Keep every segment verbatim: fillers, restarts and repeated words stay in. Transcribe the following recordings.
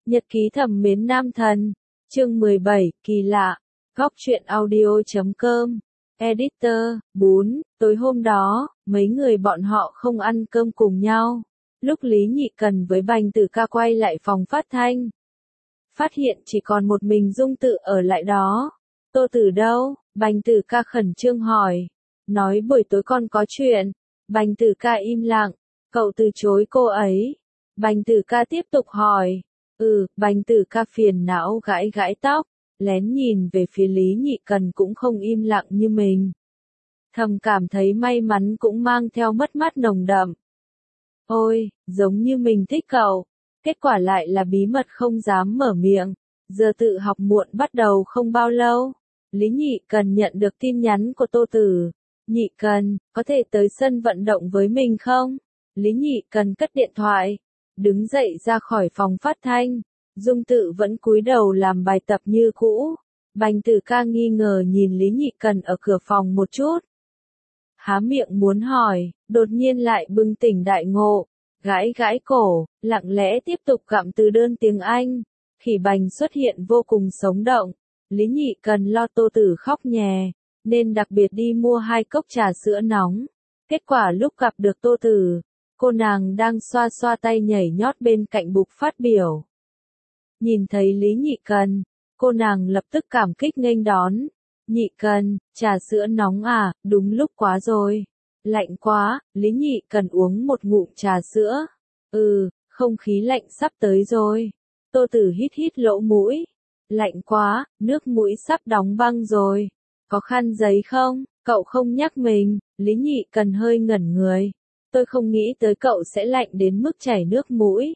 Nhật ký thầm mến nam thần, chương mười bảy, kỳ lạ, góc truyện audio chấm com, editor, bốn, tối hôm đó, mấy người bọn họ không ăn cơm cùng nhau. Lúc Lý Nhị Cần với Bành Tử Ca quay lại phòng phát thanh, phát hiện chỉ còn một mình Dung Tự ở lại đó. Tô Tử đâu? Bành Tử Ca khẩn trương hỏi. Nói buổi tối con có chuyện. Bành Tử Ca im lặng. Cậu từ chối cô ấy. Bành Tử Ca tiếp tục hỏi. Ừ, Bành Tử Ca phiền não gãi gãi tóc, lén nhìn về phía Lý Nhị Cần cũng không im lặng như mình. Thầm cảm thấy may mắn cũng mang theo mất mát nồng đậm. Ôi, giống như mình thích cậu. Kết quả lại là bí mật không dám mở miệng. Giờ tự học muộn bắt đầu không bao lâu. Lý Nhị Cần nhận được tin nhắn của Tô Tử. Nhị Cần, có thể tới sân vận động với mình không? Lý Nhị Cần cất điện thoại, đứng dậy ra khỏi phòng phát thanh. Dung Tự vẫn cúi đầu làm bài tập như cũ. Bành Tử Ca nghi ngờ nhìn Lý Nhị Cần ở cửa phòng một chút. Há miệng muốn hỏi, đột nhiên lại bừng tỉnh đại ngộ. Gãi gãi cổ, lặng lẽ tiếp tục gặm từ đơn tiếng Anh. Khỉ Bành xuất hiện vô cùng sống động. Lý Nhị Cần lo Tô Tử khóc nhè, nên đặc biệt đi mua hai cốc trà sữa nóng. Kết quả lúc gặp được Tô Tử, cô nàng đang xoa xoa tay nhảy nhót bên cạnh bục phát biểu. Nhìn thấy Lý Nhị Cần, cô nàng lập tức cảm kích nghênh đón. Nhị Cần, trà sữa nóng à, đúng lúc quá rồi. Lạnh quá, Lý Nhị Cần uống một ngụm trà sữa. Ừ, không khí lạnh sắp tới rồi. Tô Tử hít hít lỗ mũi. Lạnh quá, nước mũi sắp đóng băng rồi. Có khăn giấy không? Cậu không nhắc mình. Lý Nhị Cần hơi ngẩn người. Tôi không nghĩ tới cậu sẽ lạnh đến mức chảy nước mũi.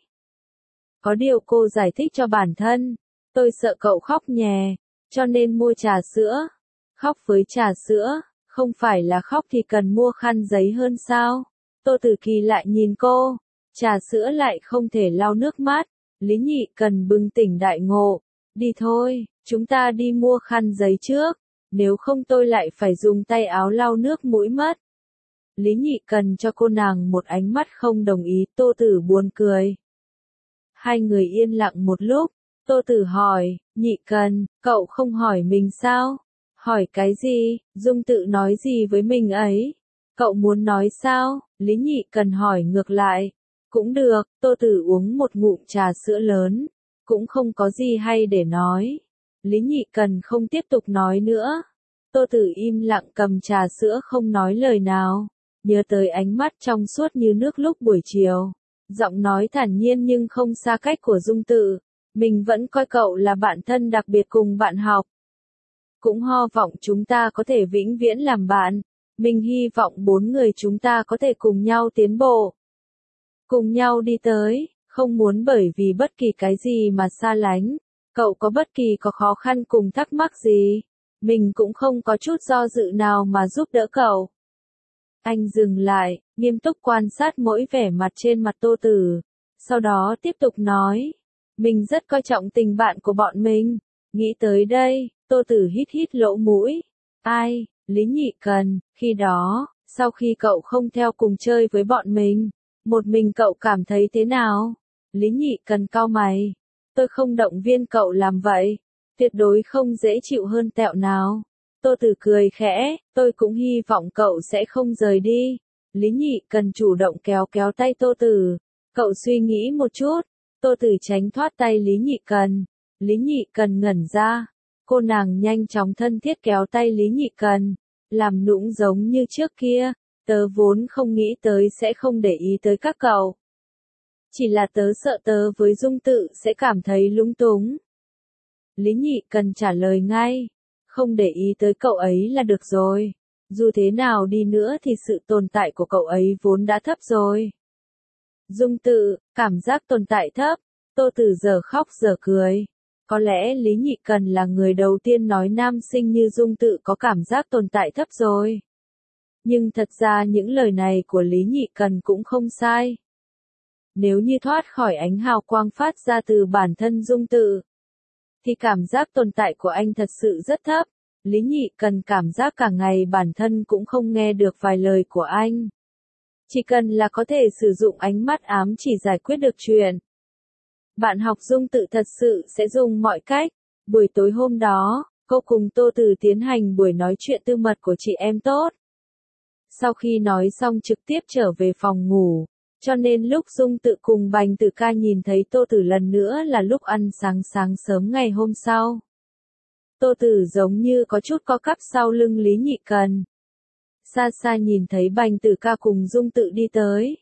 Có điều cô giải thích cho bản thân. Tôi sợ cậu khóc nhè, cho nên mua trà sữa. Khóc với trà sữa, không phải là khóc thì cần mua khăn giấy hơn sao? Tô Tử Kỳ lại nhìn cô. Trà sữa lại không thể lau nước mắt. Lý Nhị Cần bừng tỉnh đại ngộ. Đi thôi, chúng ta đi mua khăn giấy trước. Nếu không tôi lại phải dùng tay áo lau nước mũi mất. Lý Nhị Cần cho cô nàng một ánh mắt không đồng ý. Tô Tử buồn cười. Hai người yên lặng một lúc. Tô Tử hỏi, Nhị Cần, cậu không hỏi mình sao? Hỏi cái gì? Dung Tự nói gì với mình ấy? Cậu muốn nói sao? Lý Nhị Cần hỏi ngược lại. Cũng được. Tô Tử uống một ngụm trà sữa lớn. Cũng không có gì hay để nói. Lý Nhị Cần không tiếp tục nói nữa. Tô Tử im lặng cầm trà sữa không nói lời nào. Nhớ tới ánh mắt trong suốt như nước lúc buổi chiều. Giọng nói thản nhiên nhưng không xa cách của Dung Tự. Mình vẫn coi cậu là bạn thân đặc biệt cùng bạn học. Cũng ho vọng chúng ta có thể vĩnh viễn làm bạn. Mình hy vọng bốn người chúng ta có thể cùng nhau tiến bộ. Cùng nhau đi tới, không muốn bởi vì bất kỳ cái gì mà xa lánh. Cậu có bất kỳ có khó khăn cùng thắc mắc gì, mình cũng không có chút do dự nào mà giúp đỡ cậu. Anh dừng lại, nghiêm túc quan sát mỗi vẻ mặt trên mặt Tô Tử. Sau đó tiếp tục nói. Mình rất coi trọng tình bạn của bọn mình. Nghĩ tới đây, Tô Tử hít hít lỗ mũi. Ai, Lý Nhị Cần, khi đó, sau khi cậu không theo cùng chơi với bọn mình, một mình cậu cảm thấy thế nào? Lý Nhị Cần cau mày. Tôi không động viên cậu làm vậy. Tuyệt đối không dễ chịu hơn tẹo nào. Tô Tử cười khẽ, tôi cũng hy vọng cậu sẽ không rời đi. Lý Nhị Cần chủ động kéo kéo tay Tô Tử. Cậu suy nghĩ một chút. Tô Tử tránh thoát tay Lý Nhị Cần. Lý Nhị Cần ngẩn ra. Cô nàng nhanh chóng thân thiết kéo tay Lý Nhị Cần. Làm nũng giống như trước kia. Tớ vốn không nghĩ tới sẽ không để ý tới các cậu. Chỉ là tớ sợ tớ với Dung Tự sẽ cảm thấy lúng túng. Lý Nhị Cần trả lời ngay. Không để ý tới cậu ấy là được rồi. Dù thế nào đi nữa thì sự tồn tại của cậu ấy vốn đã thấp rồi. Dung Tự, cảm giác tồn tại thấp. Tô Tử giờ khóc giờ cười. Có lẽ Lý Nhị Cần là người đầu tiên nói nam sinh như Dung Tự có cảm giác tồn tại thấp rồi. Nhưng thật ra những lời này của Lý Nhị Cần cũng không sai. Nếu như thoát khỏi ánh hào quang phát ra từ bản thân Dung Tự, thì cảm giác tồn tại của anh thật sự rất thấp. Lý Nhị Cần cảm giác cả ngày bản thân cũng không nghe được vài lời của anh. Chỉ cần là có thể sử dụng ánh mắt ám chỉ giải quyết được chuyện. Bạn học Dung Tự thật sự sẽ dùng mọi cách. Buổi tối hôm đó, cô cùng Tô Tử tiến hành buổi nói chuyện tư mật của chị em tốt. Sau khi nói xong trực tiếp trở về phòng ngủ, cho nên lúc Dung Tự cùng Bành Tử Ca nhìn thấy Tô Tử lần nữa là lúc ăn sáng sáng sớm ngày hôm sau. Tô Tử giống như có chút co cắp sau lưng Lý Nhị Cần. Xa xa nhìn thấy Bành Tử Ca cùng Dung Tự đi tới.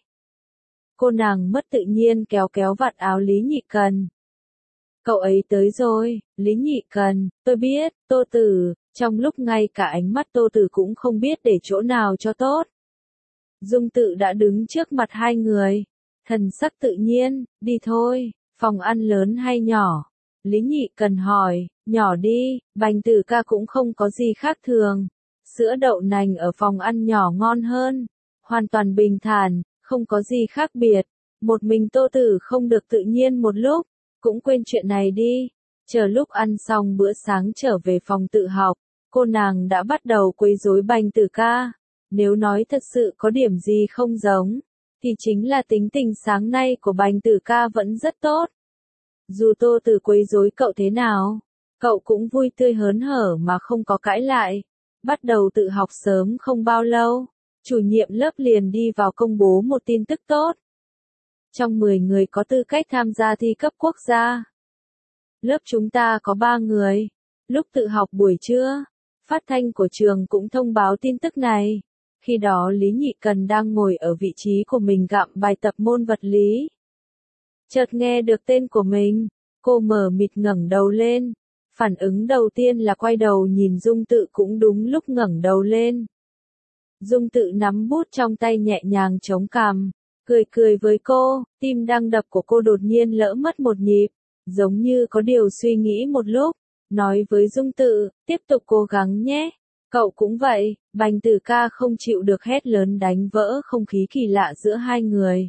Cô nàng mất tự nhiên kéo kéo vạt áo Lý Nhị Cần. Cậu ấy tới rồi, Lý Nhị Cần, tôi biết, Tô Tử, trong lúc ngay cả ánh mắt Tô Tử cũng không biết để chỗ nào cho tốt. Dung Tự đã đứng trước mặt hai người, thần sắc tự nhiên, đi thôi, phòng ăn lớn hay nhỏ? Lý Nhị Cần hỏi, nhỏ đi, Bành Tử Ca cũng không có gì khác thường. Sữa đậu nành ở phòng ăn nhỏ ngon hơn, hoàn toàn bình thản, không có gì khác biệt. Một mình Tô Tử không được tự nhiên một lúc, cũng quên chuyện này đi. Chờ lúc ăn xong bữa sáng trở về phòng tự học, cô nàng đã bắt đầu quấy rối Bành Tử Ca. Nếu nói thật sự có điểm gì không giống, thì chính là tính tình sáng nay của Bành Tử Ca vẫn rất tốt. Dù Tô Tử quấy rối cậu thế nào, cậu cũng vui tươi hớn hở mà không có cãi lại. Bắt đầu tự học sớm không bao lâu, chủ nhiệm lớp liền đi vào công bố một tin tức tốt. Trong mười người có tư cách tham gia thi cấp quốc gia, lớp chúng ta có ba người. Lúc tự học buổi trưa, phát thanh của trường cũng thông báo tin tức này. Khi đó Lý Nhị Cần đang ngồi ở vị trí của mình gặm bài tập môn vật lý. Chợt nghe được tên của mình, cô mờ mịt ngẩng đầu lên. Phản ứng đầu tiên là quay đầu nhìn Dung Tự cũng đúng lúc ngẩng đầu lên. Dung Tự nắm bút trong tay nhẹ nhàng chống cằm, cười cười với cô, tim đang đập của cô đột nhiên lỡ mất một nhịp, giống như có điều suy nghĩ một lúc, nói với Dung Tự, tiếp tục cố gắng nhé. Cậu cũng vậy, Bành Tử Ca không chịu được hét lớn đánh vỡ không khí kỳ lạ giữa hai người.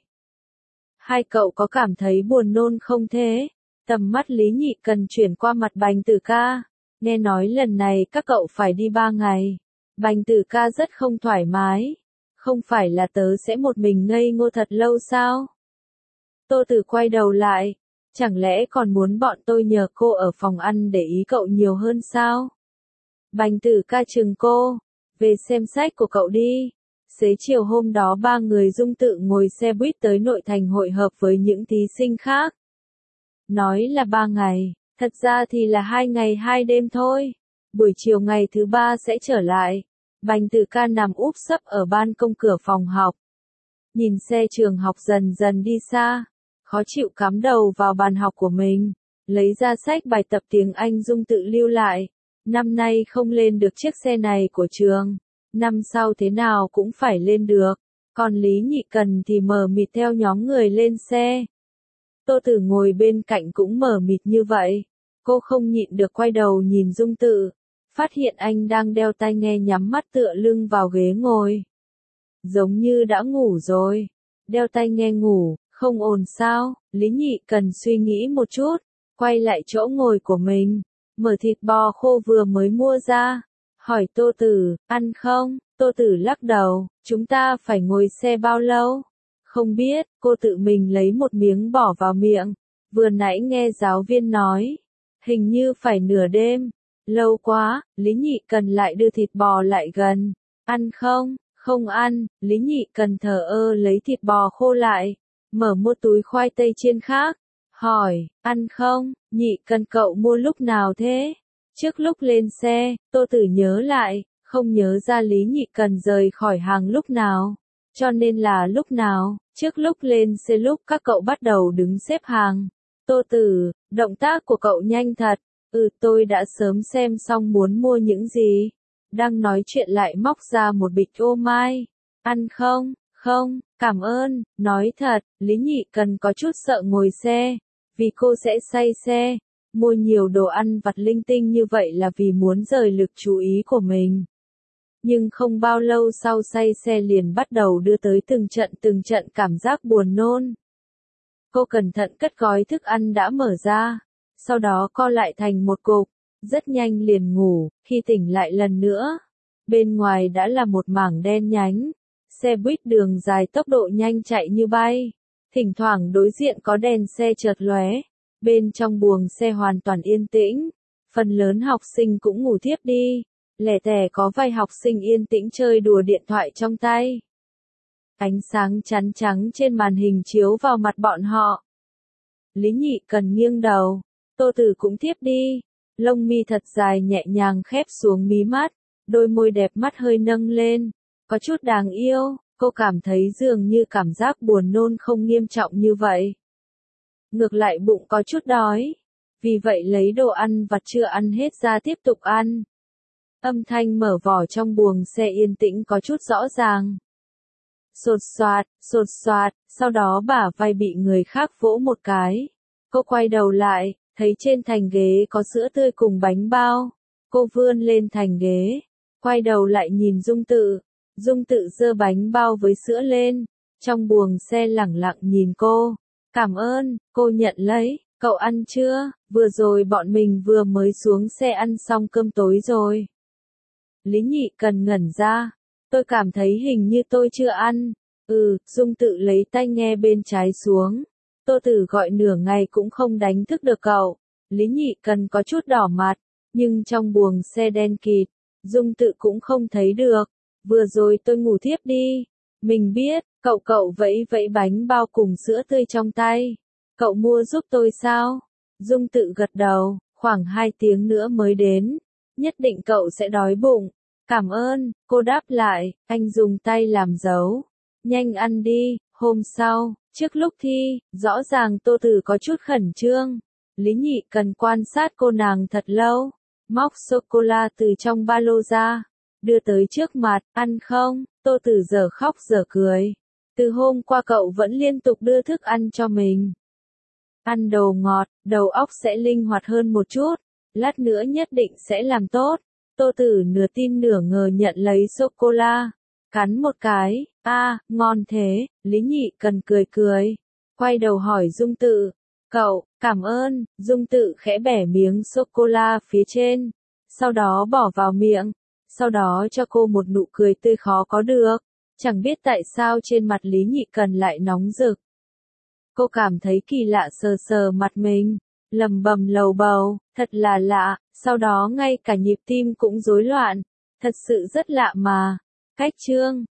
Hai cậu có cảm thấy buồn nôn không thế? Tầm mắt Lý Nhị Cần chuyển qua mặt Bành Tử Ca. Nghe nói lần này các cậu phải đi ba ngày. Bành Tử Ca rất không thoải mái. Không phải là tớ sẽ một mình ngây ngô thật lâu sao? Tô Tử quay đầu lại. Chẳng lẽ còn muốn bọn tôi nhờ cô ở phòng ăn để ý cậu nhiều hơn sao? Bành Tử Ca chừng cô. Về xem sách của cậu đi. Xế chiều hôm đó ba người Dung Tự ngồi xe buýt tới nội thành hội hợp với những thí sinh khác. Nói là ba ngày, thật ra thì là hai ngày hai đêm thôi. Buổi chiều ngày thứ ba sẽ trở lại. Bành Tử Ca nằm úp sấp ở ban công cửa phòng học. Nhìn xe trường học dần dần đi xa. Khó chịu cắm đầu vào bàn học của mình. Lấy ra sách bài tập tiếng Anh Dung Tự lưu lại. Năm nay không lên được chiếc xe này của trường. Năm sau thế nào cũng phải lên được. Còn Lý Nhị Cần thì mờ mịt theo nhóm người lên xe. Tô Tử ngồi bên cạnh cũng mờ mịt như vậy. Cô không nhịn được quay đầu nhìn Dung Tự. Phát hiện anh đang đeo tai nghe nhắm mắt tựa lưng vào ghế ngồi. Giống như đã ngủ rồi. Đeo tai nghe ngủ, không ổn sao? Lý Nhị Cần suy nghĩ một chút. Quay lại chỗ ngồi của mình. Mở thịt bò khô vừa mới mua ra. Hỏi Tô Tử, ăn không? Tô Tử lắc đầu, chúng ta phải ngồi xe bao lâu? Không biết, cô tự mình lấy một miếng bỏ vào miệng. Vừa nãy nghe giáo viên nói, hình như phải nửa đêm. Lâu quá, Lý Nhị Cần lại đưa thịt bò lại gần. Ăn không? Không ăn, Lý Nhị Cần thờ ơ lấy thịt bò khô lại. Mở một túi khoai tây chiên khác. Hỏi, ăn không? Nhị Cần cậu mua lúc nào thế? Trước lúc lên xe, Tô Tử nhớ lại, không nhớ ra Lý Nhị Cần rời khỏi hàng lúc nào. Cho nên là lúc nào, trước lúc lên xe lúc các cậu bắt đầu đứng xếp hàng. Tô Tử, động tác của cậu nhanh thật. Ừ, tôi đã sớm xem xong muốn mua những gì. Đang nói chuyện lại móc ra một bịch ô mai. Ăn không? Không, cảm ơn. Nói thật, Lý Nhị Cần có chút sợ ngồi xe. Vì cô sẽ say xe. Mua nhiều đồ ăn vặt linh tinh như vậy là vì muốn rời lực chú ý của mình. Nhưng không bao lâu sau say xe liền bắt đầu đưa tới từng trận từng trận cảm giác buồn nôn. Cô cẩn thận cất gói thức ăn đã mở ra, sau đó co lại thành một cục, rất nhanh liền ngủ, khi tỉnh lại lần nữa. Bên ngoài đã là một mảng đen nhánh, xe buýt đường dài tốc độ nhanh chạy như bay. Thỉnh thoảng đối diện có đèn xe chợt lóe, Bên trong buồng xe hoàn toàn yên tĩnh, phần lớn học sinh cũng ngủ thiếp đi, lẻ tẻ có vài học sinh yên tĩnh chơi đùa điện thoại trong tay. Ánh sáng chắn trắng trên màn hình chiếu vào mặt bọn họ. Lý Nhị Cần nghiêng đầu, Tô Tử cũng thiếp đi, lông mi thật dài nhẹ nhàng khép xuống mí mắt, đôi môi đẹp mắt hơi nâng lên, có chút đáng yêu, cô cảm thấy dường như cảm giác buồn nôn không nghiêm trọng như vậy. Ngược lại bụng có chút đói, vì vậy lấy đồ ăn vặt chưa ăn hết ra tiếp tục ăn. Âm thanh mở vỏ trong buồng xe yên tĩnh có chút rõ ràng. Sột soạt, sột soạt, sau đó bả vai bị người khác vỗ một cái. Cô quay đầu lại, thấy trên thành ghế có sữa tươi cùng bánh bao. Cô vươn lên thành ghế, quay đầu lại nhìn Dung Tự. Dung Tự giơ bánh bao với sữa lên, trong buồng xe lẳng lặng nhìn cô. Cảm ơn, cô nhận lấy, cậu ăn chưa? Vừa rồi bọn mình vừa mới xuống xe ăn xong cơm tối rồi. Lý Nhị Cần ngẩn ra, tôi cảm thấy hình như tôi chưa ăn. Ừ, Dung Tự lấy tai nghe bên trái xuống. Tô Tử gọi nửa ngày cũng không đánh thức được cậu. Lý Nhị Cần có chút đỏ mặt, nhưng trong buồng xe đen kịt, Dung Tự cũng không thấy được. Vừa rồi tôi ngủ thiếp đi. Mình biết, cậu cậu vẫy vẫy bánh bao cùng sữa tươi trong tay. Cậu mua giúp tôi sao? Dung Tự gật đầu, khoảng hai tiếng nữa mới đến. Nhất định cậu sẽ đói bụng. Cảm ơn, cô đáp lại, anh dùng tay làm dấu. Nhanh ăn đi, hôm sau, trước lúc thi, rõ ràng Tô Tử có chút khẩn trương. Lý Nhị Cần quan sát cô nàng thật lâu, móc sô-cô-la từ trong ba lô ra, đưa tới trước mặt, ăn không? Tô Tử giờ khóc giờ cười. Từ hôm qua cậu vẫn liên tục đưa thức ăn cho mình. Ăn đồ ngọt, đầu óc sẽ linh hoạt hơn một chút, lát nữa nhất định sẽ làm tốt. Tô Tử nửa tin nửa ngờ nhận lấy sô-cô-la, cắn một cái, a, à, ngon thế. Lý Nhị Cần cười cười, quay đầu hỏi Dung Tự, cậu, cảm ơn. Dung Tự khẽ bẻ miếng sô-cô-la phía trên, sau đó bỏ vào miệng, sau đó cho cô một nụ cười tươi khó có được. Chẳng biết tại sao trên mặt Lý Nhị Cần lại nóng rực. Cô cảm thấy kỳ lạ sờ sờ mặt mình, lầm bầm lầu bầu, thật là lạ, sau đó ngay cả nhịp tim cũng rối loạn, thật sự rất lạ mà. Cách chương